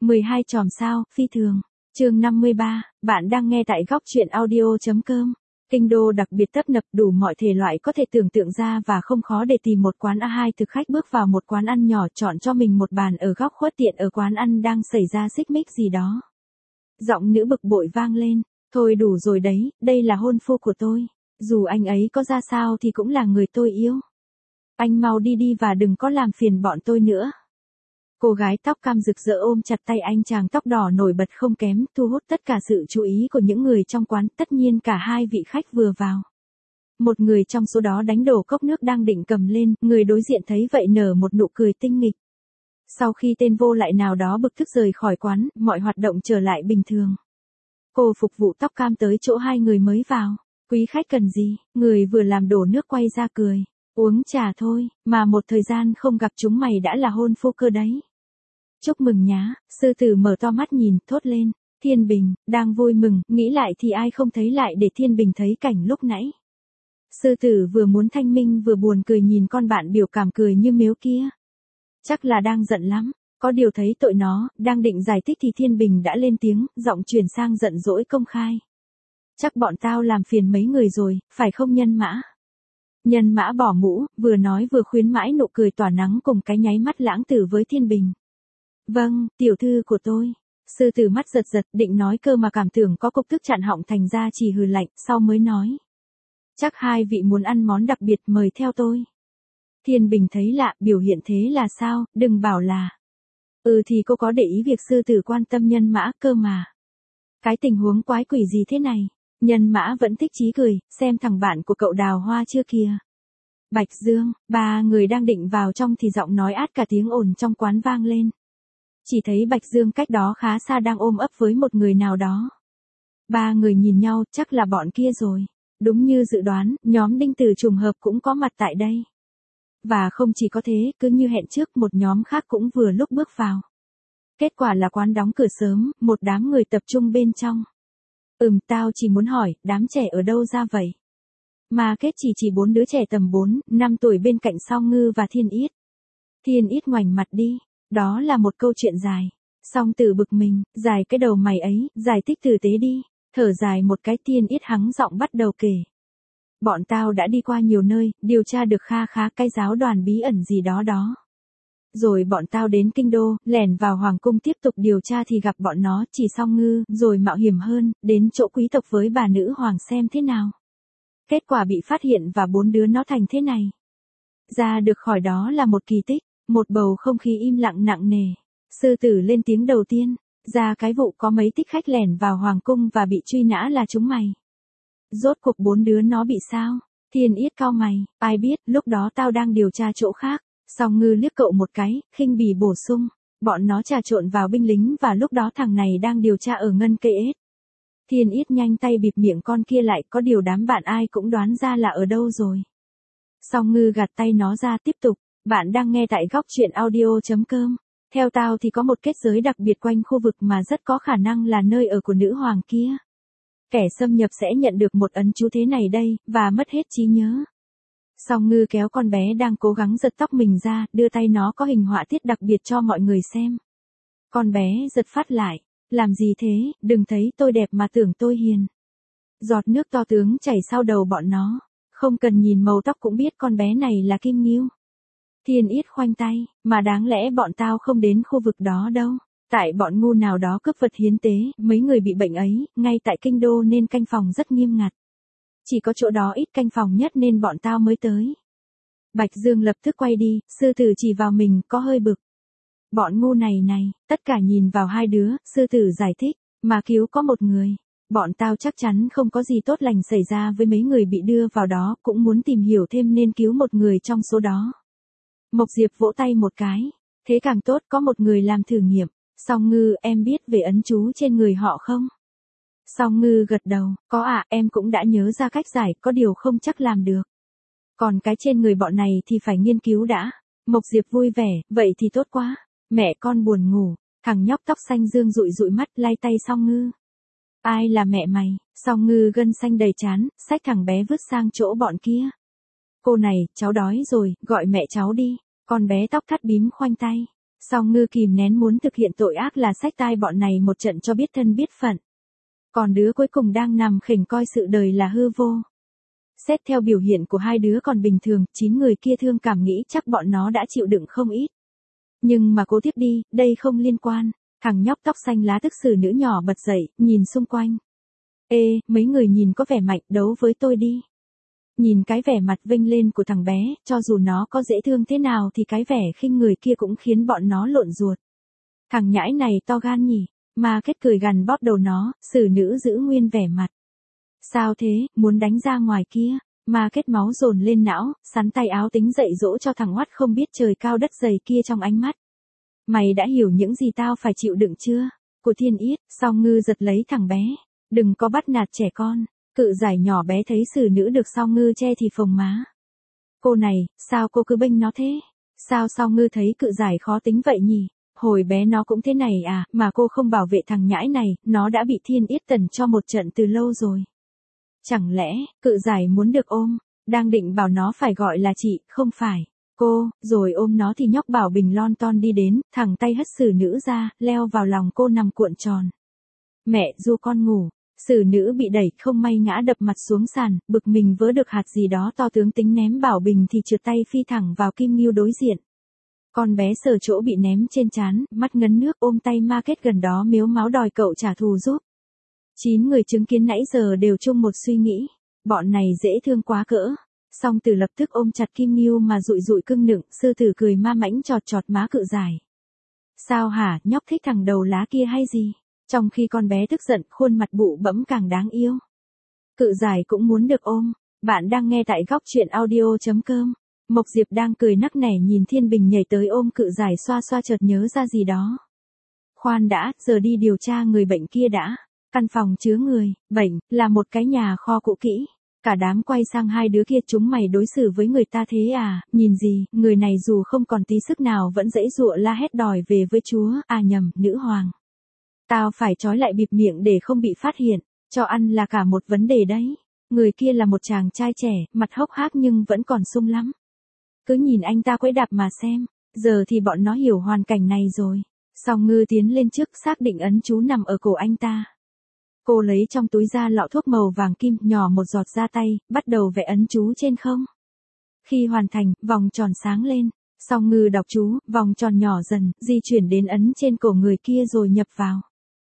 12 chòm sao, phi thường. Chương 53, bạn đang nghe tại góc truyện audio.com. Kinh đô đặc biệt tấp nập, đủ mọi thể loại có thể tưởng tượng ra và không khó để tìm một quán A2 thực khách bước vào một quán ăn nhỏ chọn cho mình một bàn ở góc khuất tiện ở quán ăn đang xảy ra xích mích gì đó. Giọng nữ bực bội vang lên, thôi đủ rồi đấy, đây là hôn phu của tôi. Dù anh ấy có ra sao thì cũng là người tôi yêu. Anh mau đi đi và đừng có làm phiền bọn tôi nữa. Cô gái tóc cam rực rỡ ôm chặt tay anh chàng tóc đỏ nổi bật không kém, thu hút tất cả sự chú ý của những người trong quán, tất nhiên cả hai vị khách vừa vào. Một người trong số đó đánh đổ cốc nước đang định cầm lên, người đối diện thấy vậy nở một nụ cười tinh nghịch. Sau khi tên vô lại nào đó bực tức rời khỏi quán, mọi hoạt động trở lại bình thường. Cô phục vụ tóc cam tới chỗ hai người mới vào. Quý khách cần gì? Người vừa làm đổ nước quay ra cười. Uống trà thôi, mà một thời gian không gặp chúng mày đã là hôn phu cơ đấy. Chúc mừng nhá, sư tử mở to mắt nhìn, thốt lên. Thiên Bình, đang vui mừng, nghĩ lại thì ai không thấy lại để Thiên Bình thấy cảnh lúc nãy. Sư tử vừa muốn thanh minh vừa buồn cười nhìn con bạn biểu cảm cười như mếu kia. Chắc là đang giận lắm, có điều thấy tội nó, đang định giải thích thì Thiên Bình đã lên tiếng, giọng chuyển sang giận dỗi công khai. Chắc bọn tao làm phiền mấy người rồi, phải không Nhân Mã? Nhân Mã bỏ mũ, vừa nói vừa khuyến mãi nụ cười tỏa nắng cùng cái nháy mắt lãng tử với Thiên Bình. Vâng, tiểu thư của tôi. Sư tử mắt giật giật định nói cơ mà cảm tưởng có cục tức chặn họng thành ra chỉ hừ lạnh, sau mới nói. Chắc hai vị muốn ăn món đặc biệt mời theo tôi. Thiên Bình thấy lạ, biểu hiện thế là sao, đừng bảo là. Thì cô có để ý việc sư tử quan tâm Nhân Mã cơ mà. Cái tình huống quái quỷ gì thế này? Nhân Mã vẫn thích chí cười, xem thằng bạn của cậu Đào Hoa chưa kìa. Bạch Dương, ba người đang định vào trong thì giọng nói át cả tiếng ồn trong quán vang lên. Chỉ thấy Bạch Dương cách đó khá xa đang ôm ấp với một người nào đó. Ba người nhìn nhau, chắc là bọn kia rồi. Đúng như dự đoán, nhóm Đinh Từ trùng hợp cũng có mặt tại đây. Và không chỉ có thế, cứ như hẹn trước một nhóm khác cũng vừa lúc bước vào. Kết quả là quán đóng cửa sớm, một đám người tập trung bên trong. Tao chỉ muốn hỏi, đám trẻ ở đâu ra vậy? Mà kết chỉ 4 đứa trẻ tầm 4, 5 tuổi bên cạnh Song Ngư và Thiên Yết. Thiên Yết ngoảnh mặt đi, đó là một câu chuyện dài. Song Tử bực mình, dài cái đầu mày ấy, giải thích tử tế đi. Thở dài một cái Thiên Yết hắng giọng bắt đầu kể. Bọn tao đã đi qua nhiều nơi, điều tra được kha khá cái giáo đoàn bí ẩn gì đó đó. Rồi bọn tao đến kinh đô, lẻn vào hoàng cung tiếp tục điều tra thì gặp bọn nó chỉ Song Ngư, rồi mạo hiểm hơn, đến chỗ quý tộc với bà nữ hoàng xem thế nào. Kết quả bị phát hiện và 4 đứa nó thành thế này. Ra được khỏi đó là một kỳ tích, một bầu không khí im lặng nặng nề. Sư tử lên tiếng đầu tiên, ra cái vụ có mấy thích khách lẻn vào hoàng cung và bị truy nã là chúng mày. Rốt cuộc 4 đứa nó bị sao? Thiên Yết cau mày, ai biết, lúc đó tao đang điều tra chỗ khác. Song Ngư liếc cậu một cái, khinh bỉ bổ sung, bọn nó trà trộn vào binh lính và lúc đó thằng này đang điều tra ở ngân cây ếch. Thiên Yết nhanh tay bịt miệng con kia lại, có điều đám bạn ai cũng đoán ra là ở đâu rồi. Song Ngư gạt tay nó ra tiếp tục, bạn đang nghe tại góc truyện audio.com. Theo tao thì có một kết giới đặc biệt quanh khu vực mà rất có khả năng là nơi ở của nữ hoàng kia. Kẻ xâm nhập sẽ nhận được một ấn chú thế này đây, và mất hết trí nhớ. Song Ngư kéo con bé đang cố gắng giật tóc mình ra, đưa tay nó có hình họa tiết đặc biệt cho mọi người xem. Con bé giật phát lại, làm gì thế, đừng thấy tôi đẹp mà tưởng tôi hiền. Giọt nước to tướng chảy sau đầu bọn nó, không cần nhìn màu tóc cũng biết con bé này là Kim Ngưu. Thiên Yết khoanh tay, mà đáng lẽ bọn tao không đến khu vực đó đâu. Tại bọn ngu nào đó cướp vật hiến tế, mấy người bị bệnh ấy, ngay tại kinh đô nên canh phòng rất nghiêm ngặt. Chỉ có chỗ đó ít canh phòng nhất nên bọn tao mới tới. Bạch Dương lập tức quay đi, sư tử chỉ vào mình có hơi bực. Bọn ngu này, tất cả nhìn vào hai đứa, sư tử giải thích, mà cứu có một người. Bọn tao chắc chắn không có gì tốt lành xảy ra với mấy người bị đưa vào đó, cũng muốn tìm hiểu thêm nên cứu một người trong số đó. Mộc Diệp vỗ tay một cái, thế càng tốt có một người làm thử nghiệm. Song Ngư, em biết về ấn chú trên người họ không? Song Ngư gật đầu, có ạ, em cũng đã nhớ ra cách giải, có điều không chắc làm được. Còn cái trên người bọn này thì phải nghiên cứu đã. Mộc Diệp vui vẻ, vậy thì tốt quá. Mẹ con buồn ngủ, thằng nhóc tóc xanh dương dụi dụi mắt lay tay Song Ngư. Ai là mẹ mày? Song Ngư gân xanh đầy trán, xách thằng bé vứt sang chỗ bọn kia. Cô này, cháu đói rồi, gọi mẹ cháu đi. Con bé tóc thắt bím khoanh tay. Song Ngư kìm nén muốn thực hiện tội ác là xách tai bọn này một trận cho biết thân biết phận. Còn đứa cuối cùng đang nằm khỉnh coi sự đời là hư vô. Xét theo biểu hiện của hai đứa còn bình thường, 9 người kia thương cảm nghĩ chắc bọn nó đã chịu đựng không ít. Nhưng mà cố tiếp đi, đây không liên quan. Thằng nhóc tóc xanh lá tức xử nữ nhỏ bật dậy, nhìn xung quanh. Ê, mấy người nhìn có vẻ mạnh, đấu với tôi đi. Nhìn cái vẻ mặt vinh lên của thằng bé, cho dù nó có dễ thương thế nào thì cái vẻ khinh người kia cũng khiến bọn nó lộn ruột. Thằng nhãi này to gan nhỉ, mà kết cười gằn bóp đầu nó, xử nữ giữ nguyên vẻ mặt. Sao thế, muốn đánh ra ngoài kia, mà kết máu dồn lên não, sắn tay áo tính dậy dỗ cho thằng oắt không biết trời cao đất dày kia trong ánh mắt. Mày đã hiểu những gì tao phải chịu đựng chưa? Của Thiên Yết, Song Ngư giật lấy thằng bé. Đừng có bắt nạt trẻ con. Cự giải nhỏ bé thấy xử nữ được Song Ngư che thì phồng má. Cô này, sao cô cứ bênh nó thế? Sao Song Ngư thấy cự giải khó tính vậy nhỉ? Hồi bé nó cũng thế này à, mà cô không bảo vệ thằng nhãi này, nó đã bị Thiên Yết tần cho một trận từ lâu rồi. Chẳng lẽ, cự giải muốn được ôm, đang định bảo nó phải gọi là chị, không phải. Cô, rồi ôm nó thì nhóc Bảo Bình lon ton đi đến, thẳng tay hất xử nữ ra, leo vào lòng cô nằm cuộn tròn. Mẹ ru con ngủ, xử nữ bị đẩy không may ngã đập mặt xuống sàn, bực mình vớ được hạt gì đó to tướng tính ném Bảo Bình thì trượt tay phi thẳng vào Kim Ngưu đối diện. Con bé sờ chỗ bị ném trên trán, mắt ngấn nước ôm tay ma kết gần đó mếu máo đòi cậu trả thù giúp. 9 người chứng kiến nãy giờ đều chung một suy nghĩ, bọn này dễ thương quá cỡ. Song Tử lập tức ôm chặt Kim Ngưu mà dụi dụi cưng nựng, sư tử cười ma mãnh chọt chọt má cự giải. Sao hả, nhóc thích thằng đầu lá kia hay gì? Trong khi con bé tức giận, khuôn mặt bụ bẫm càng đáng yêu. Cự giải cũng muốn được ôm. Bạn đang nghe tại góc truyện audio.com. Mộc Diệp đang cười nắc nẻ nhìn Thiên Bình nhảy tới ôm cự giải xoa xoa chợt nhớ ra gì đó. Khoan đã, giờ đi điều tra người bệnh kia đã. Căn phòng chứa người, bệnh, là một cái nhà kho cũ kỹ. Cả đám quay sang hai đứa kia, chúng mày đối xử với người ta thế à, nhìn gì, người này dù không còn tí sức nào vẫn giãy giụa la hét đòi về với chúa, à nhầm, nữ hoàng. Tao phải trói lại bịt miệng để không bị phát hiện, cho ăn là cả một vấn đề đấy. Người kia là một chàng trai trẻ, mặt hốc hác nhưng vẫn còn sung lắm. Cứ nhìn anh ta quẫy đạp mà xem, giờ thì bọn nó hiểu hoàn cảnh này rồi. Song Ngư tiến lên trước xác định ấn chú nằm ở cổ anh ta. Cô lấy trong túi ra lọ thuốc màu vàng kim, nhỏ một giọt ra tay, bắt đầu vẽ ấn chú trên không. Khi hoàn thành, vòng tròn sáng lên. Song Ngư đọc chú, vòng tròn nhỏ dần, di chuyển đến ấn trên cổ người kia rồi nhập vào.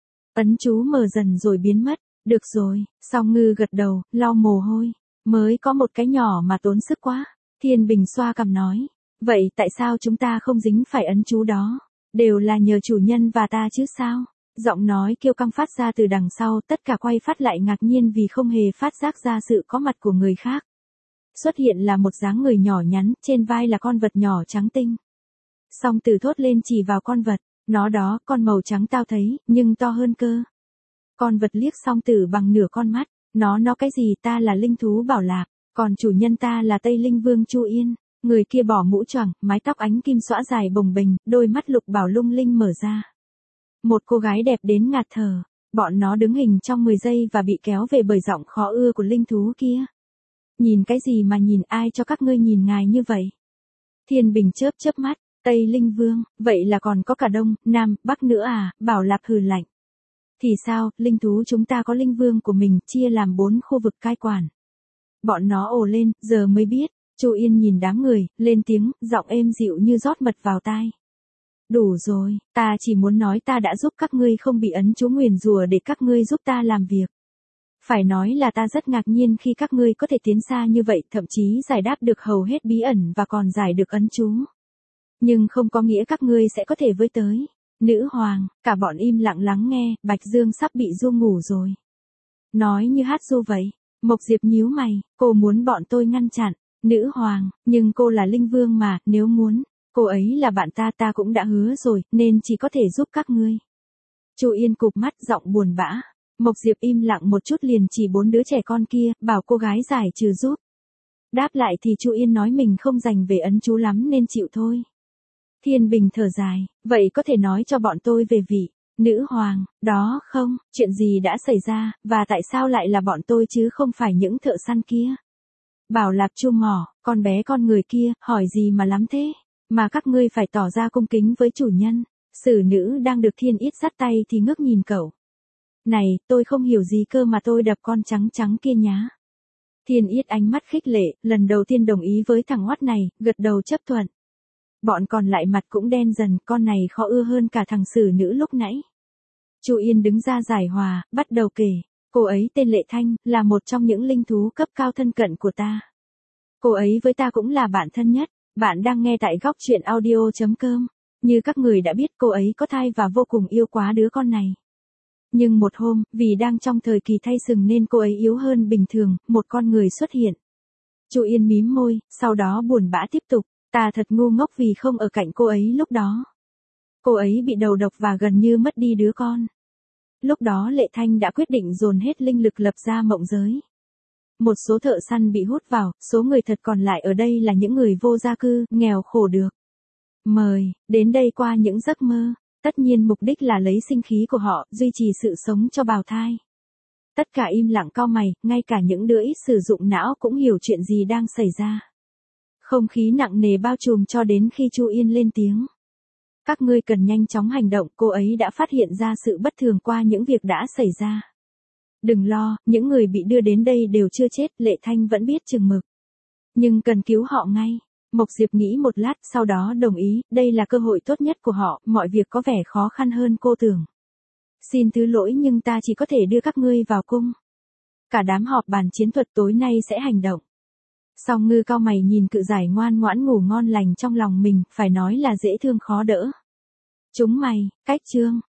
Ấn chú mờ dần rồi biến mất. Được rồi, Song Ngư gật đầu, lau mồ hôi. Mới có một cái nhỏ mà tốn sức quá. Thiên Bình xoa cằm nói. Vậy tại sao chúng ta không dính phải ấn chú đó? Đều là nhờ chủ nhân và ta chứ sao? Giọng nói kiêu căng phát ra từ đằng sau, tất cả quay phát lại ngạc nhiên vì không hề phát giác ra sự có mặt của người khác. Xuất hiện là một dáng người nhỏ nhắn, trên vai là con vật nhỏ trắng tinh. Song Tử thốt lên chỉ vào con vật, nó đó, con màu trắng tao thấy, nhưng to hơn cơ. Con vật liếc Song Tử bằng nửa con mắt, nó cái gì, ta là linh thú Bảo Lạc, còn chủ nhân ta là Tây Linh Vương Chu Yên. Người kia bỏ mũ choàng, mái tóc ánh kim xõa dài bồng bềnh, đôi mắt lục bảo lung linh mở ra. Một cô gái đẹp đến ngạt thở. Bọn nó đứng hình trong 10 giây và bị kéo về bởi giọng khó ưa của linh thú kia. Nhìn cái gì mà nhìn, ai cho các ngươi nhìn ngài như vậy? Thiên Bình chớp chớp mắt, Tây Linh Vương, vậy là còn có cả Đông, Nam, Bắc nữa à? Bảo Lạc hừ lạnh. Thì sao, linh thú chúng ta có linh vương của mình, chia làm 4 khu vực cai quản. Bọn nó ồ lên, giờ mới biết. Chu Yên nhìn đám người, lên tiếng, giọng êm dịu như rót mật vào tai. Đủ rồi, ta chỉ muốn nói ta đã giúp các ngươi không bị ấn chú nguyền rủa để các ngươi giúp ta làm việc. Phải nói là ta rất ngạc nhiên khi các ngươi có thể tiến xa như vậy, thậm chí giải đáp được hầu hết bí ẩn và còn giải được ấn chú. Nhưng không có nghĩa các ngươi sẽ có thể với tới. Nữ hoàng, cả bọn im lặng lắng nghe, Bạch Dương sắp bị ru ngủ rồi. Nói như hát ru vậy. Mộc Diệp nhíu mày, cô muốn bọn tôi ngăn chặn. Nữ hoàng, nhưng cô là linh vương mà, nếu muốn, cô ấy là bạn ta cũng đã hứa rồi, nên chỉ có thể giúp các ngươi. Chu Yên cụp mắt giọng buồn bã. Mộc Diệp im lặng một chút liền chỉ 4 đứa trẻ con kia, bảo cô gái giải trừ giúp. Đáp lại thì Chu Yên nói mình không dành về ấn chú lắm nên chịu thôi. Thiên Bình thở dài, vậy có thể nói cho bọn tôi về vị nữ hoàng, đó không, chuyện gì đã xảy ra, và tại sao lại là bọn tôi chứ không phải những thợ săn kia? Bảo Lạc chu mỏ, con bé con người kia, hỏi gì mà lắm thế? Mà các ngươi phải tỏ ra cung kính với chủ nhân. Sử nữ đang được Thiên Yết dắt tay thì ngước nhìn cậu. Này, tôi không hiểu gì cơ mà tôi đập con trắng trắng kia nhá. Thiên Yết ánh mắt khích lệ, lần đầu tiên đồng ý với thằng oát này, gật đầu chấp thuận. Bọn còn lại mặt cũng đen dần, con này khó ưa hơn cả thằng sử nữ lúc nãy. Chu Yên đứng ra giải hòa, bắt đầu kể. Cô ấy tên Lệ Thanh, là một trong những linh thú cấp cao thân cận của ta. Cô ấy với ta cũng là bạn thân nhất. Bạn đang nghe tại góc truyện audio.com. Như các người đã biết, cô ấy có thai và vô cùng yêu quá đứa con này. Nhưng một hôm, vì đang trong thời kỳ thay sừng nên cô ấy yếu hơn bình thường, một con người xuất hiện. Chu Yên mím môi, sau đó buồn bã tiếp tục. Ta thật ngu ngốc vì không ở cạnh cô ấy lúc đó. Cô ấy bị đầu độc và gần như mất đi đứa con. Lúc đó Lệ Thanh đã quyết định dồn hết linh lực lập ra mộng giới. Một số thợ săn bị hút vào, số người thật còn lại ở đây là những người vô gia cư, nghèo khổ được. Mời, đến đây qua những giấc mơ. Tất nhiên mục đích là lấy sinh khí của họ, duy trì sự sống cho bào thai. Tất cả im lặng cau mày, ngay cả những đứa ít sử dụng não cũng hiểu chuyện gì đang xảy ra. Không khí nặng nề bao trùm cho đến khi Chu Yên lên tiếng. Các ngươi cần nhanh chóng hành động, cô ấy đã phát hiện ra sự bất thường qua những việc đã xảy ra. Đừng lo, những người bị đưa đến đây đều chưa chết, Lệ Thanh vẫn biết chừng mực. Nhưng cần cứu họ ngay. Mộc Diệp nghĩ một lát, sau đó đồng ý, đây là cơ hội tốt nhất của họ, mọi việc có vẻ khó khăn hơn cô tưởng. Xin thứ lỗi nhưng ta chỉ có thể đưa các ngươi vào cung. Cả đám họp bàn chiến thuật tối nay sẽ hành động. Song Ngư cau mày nhìn cự giải ngoan ngoãn ngủ ngon lành trong lòng mình, phải nói là dễ thương khó đỡ. Chúng mày, cách chương.